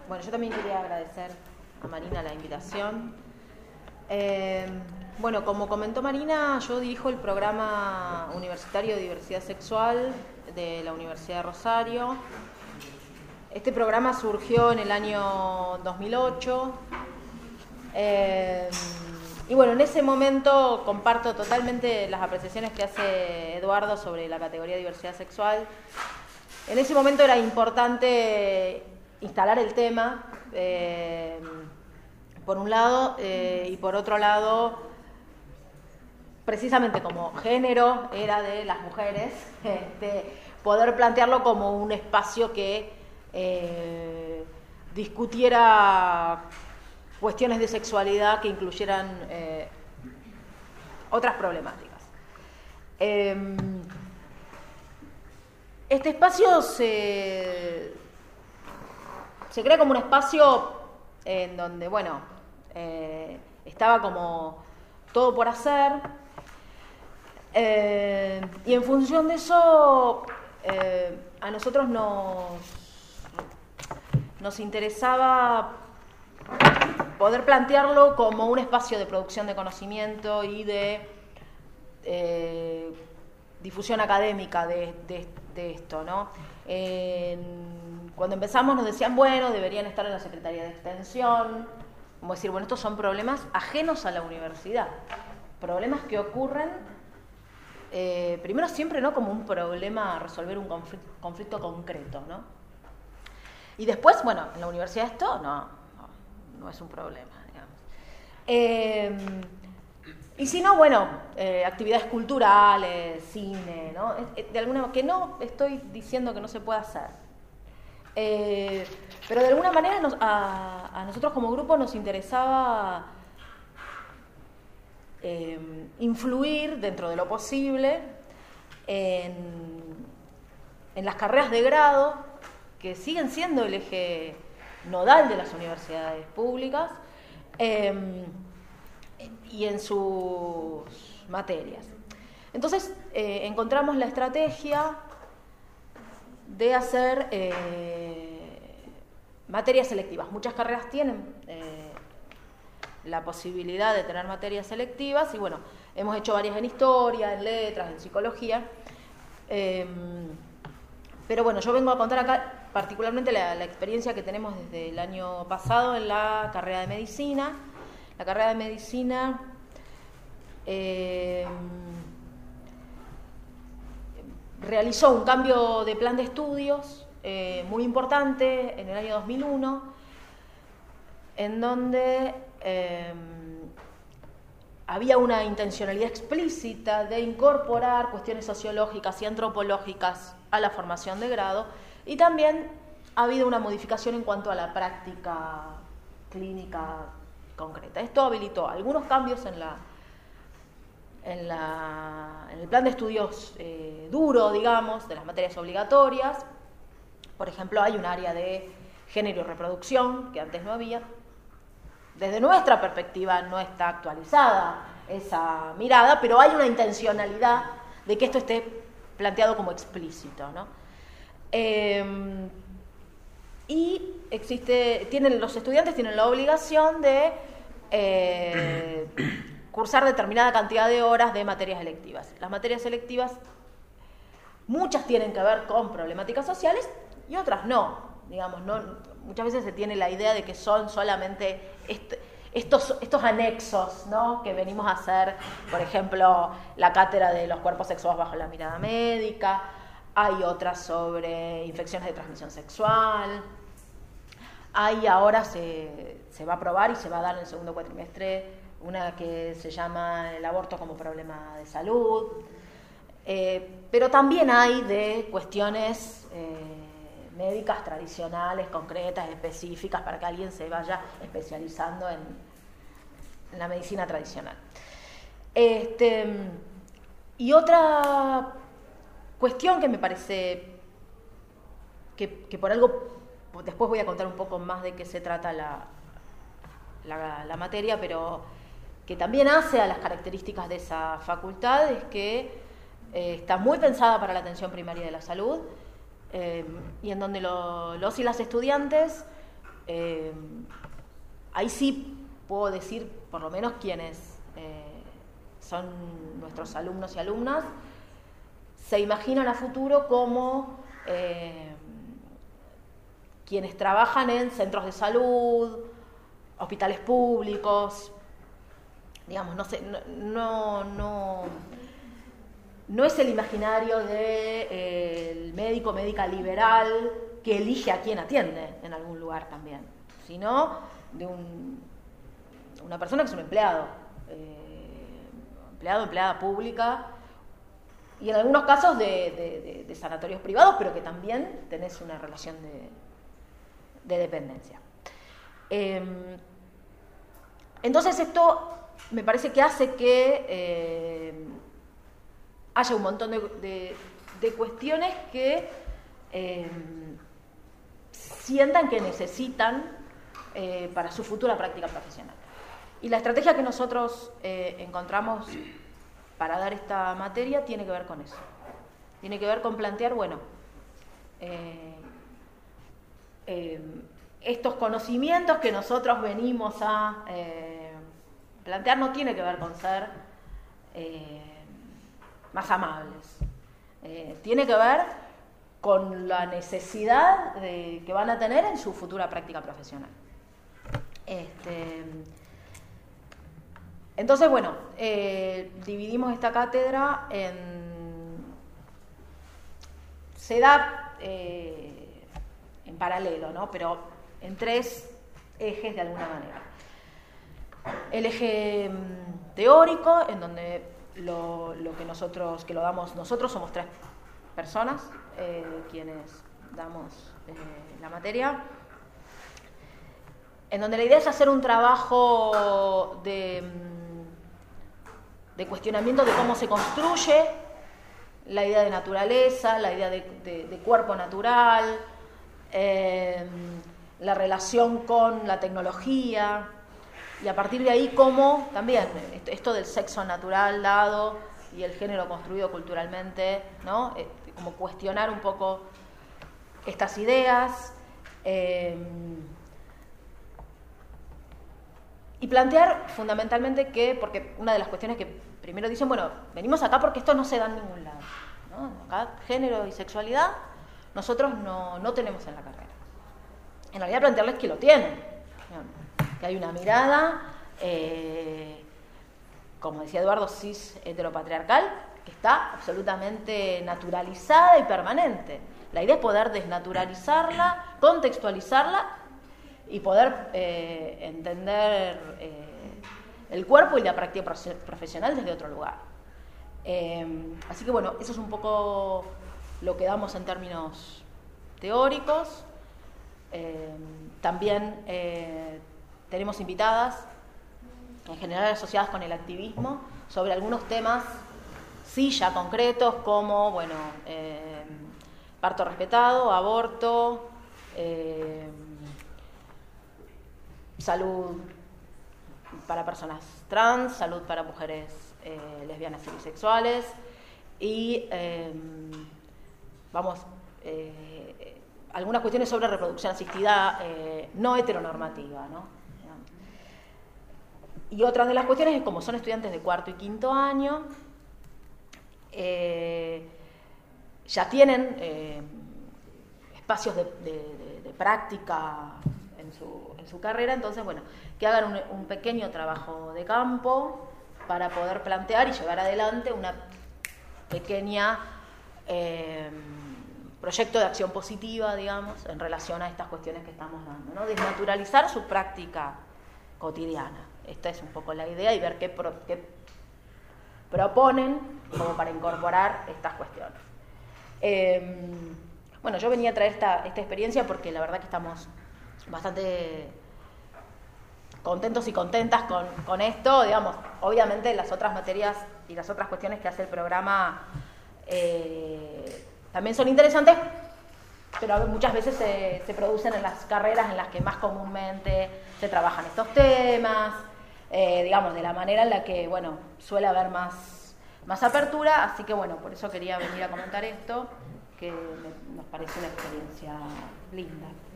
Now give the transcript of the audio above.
Bueno, yo también quería agradecer a Marina la invitación. Bueno, como comentó Marina, yo dirijo el programa universitario de diversidad sexual de la Universidad de Rosario. Este programa surgió en el año 2008. Y bueno, en ese momento comparto totalmente las apreciaciones que hace Eduardo sobre la categoría de diversidad sexual. En ese momento era importante instalar el tema, por un lado, y por otro lado, precisamente como género era de las mujeres, poder plantearlo como un espacio que discutiera cuestiones de sexualidad que incluyeran otras problemáticas. Este espacio se crea como un espacio en donde, bueno, estaba como todo por hacer, y en función de eso a nosotros nos interesaba poder plantearlo como un espacio de producción de conocimiento y de difusión académica de esto, ¿no? Cuando empezamos nos decían, bueno, deberían estar en la Secretaría de Extensión, como decir, bueno, estos son problemas ajenos a la universidad, problemas que ocurren, primero siempre, ¿no?, como un problema a resolver un conflicto concreto, ¿no? Y después, bueno, en la universidad esto no es un problema, digamos. Y si no, bueno, actividades culturales, cine, ¿no? De alguna que no estoy diciendo que no se pueda hacer. Pero de alguna manera a nosotros como grupo nos interesaba influir dentro de lo posible en las carreras de grado, que siguen siendo el eje nodal de las universidades públicas, y en sus materias. Entonces encontramos la estrategia de hacer materias selectivas. Muchas carreras tienen la posibilidad de tener materias selectivas y bueno, hemos hecho varias en historia, en letras, en psicología, pero bueno, yo vengo a contar acá particularmente la experiencia que tenemos desde el año pasado en la carrera de medicina. La carrera de medicina realizó un cambio de plan de estudios muy importante en el año 2001, en donde había una intencionalidad explícita de incorporar cuestiones sociológicas y antropológicas a la formación de grado, y también ha habido una modificación en cuanto a la práctica clínica concreta. Esto habilitó algunos cambios en el plan de estudios duro, digamos, de las materias obligatorias. Por ejemplo, hay un área de género y reproducción que antes no había. Desde nuestra perspectiva no está actualizada esa mirada, pero hay una intencionalidad de que esto esté planteado como explícito, ¿no? Y los estudiantes tienen la obligación de cursar determinada cantidad de horas de materias electivas. Las materias electivas, muchas tienen que ver con problemáticas sociales y otras no. Digamos, muchas veces se tiene la idea de que son solamente estos anexos, ¿no?, que venimos a hacer, por ejemplo, la cátedra de los cuerpos sexuales bajo la mirada médica. Hay otras sobre infecciones de transmisión sexual. Ahora se va a aprobar y se va a dar en el segundo cuatrimestre una que se llama el aborto como problema de salud. Pero también hay de cuestiones médicas tradicionales, concretas, específicas, para que alguien se vaya especializando en la medicina tradicional. Y otra cuestión que me parece que por algo, después voy a contar un poco más de qué se trata la materia, pero que también hace a las características de esa facultad, es que está muy pensada para la atención primaria de la salud, y en donde los y las estudiantes ahí sí puedo decir, por lo menos quienes son nuestros alumnos y alumnas, se imaginan a futuro como quienes trabajan en centros de salud, hospitales públicos, digamos, no es el imaginario del médico, médica liberal que elige a quién atiende en algún lugar también, sino de una persona que es un empleado, empleada pública, y en algunos casos de sanatorios privados, pero que también tenés una relación de dependencia. Entonces esto me parece que hace que haya un montón de cuestiones que sientan que necesitan para su futura práctica profesional. Y la estrategia que nosotros encontramos para dar esta materia tiene que ver con eso. Tiene que ver con plantear, bueno, estos conocimientos que nosotros venimos a plantear no tiene que ver con ser más amables. Tiene que ver con la necesidad que van a tener en su futura práctica profesional. Entonces, bueno, dividimos esta cátedra se da en paralelo, ¿no? Pero en 3 ejes de alguna manera. El eje teórico, en donde lo damos nosotros, somos 3 personas quienes damos la materia, en donde la idea es hacer un trabajo de cuestionamiento de cómo se construye la idea de naturaleza, la idea de cuerpo natural, la relación con la tecnología, y a partir de ahí cómo también esto del sexo natural dado y el género construido culturalmente, ¿no? Como cuestionar un poco estas ideas y plantear fundamentalmente porque una de las cuestiones que primero dicen, bueno, venimos acá porque esto no se da en ningún lado, ¿no? Acá género y sexualidad nosotros no tenemos en la carrera. En realidad plantearles que lo tienen, ¿no? Que hay una mirada, como decía Eduardo, cis heteropatriarcal, que está absolutamente naturalizada y permanente. La idea es poder desnaturalizarla, contextualizarla y poder entender el cuerpo y la práctica profesional desde otro lugar. Así que bueno, eso es un poco lo que damos en términos teóricos. También tenemos invitadas, en general asociadas con el activismo, sobre algunos temas, sí, ya concretos, como, bueno, parto respetado, aborto, salud para personas trans, salud para mujeres lesbianas y bisexuales, y algunas cuestiones sobre reproducción asistida no heteronormativa, ¿no? Y otras de las cuestiones es como son estudiantes de 4º y 5º año, ya tienen espacios de práctica en su carrera, entonces, bueno, que hagan un pequeño trabajo de campo para poder plantear y llevar adelante una pequeña proyecto de acción positiva, digamos, en relación a estas cuestiones que estamos dando, ¿no? Desnaturalizar su práctica cotidiana. Esta es un poco la idea y ver qué proponen como para incorporar estas cuestiones. Bueno, yo venía a traer esta experiencia porque la verdad que estamos bastante contentos y contentas con esto, digamos. Obviamente las otras materias y las otras cuestiones que hace el programa también son interesantes, pero muchas veces se producen en las carreras en las que más comúnmente se trabajan estos temas, digamos, de la manera en la que, bueno, suele haber más apertura, así que, bueno, por eso quería venir a comentar esto, que nos parece una experiencia linda.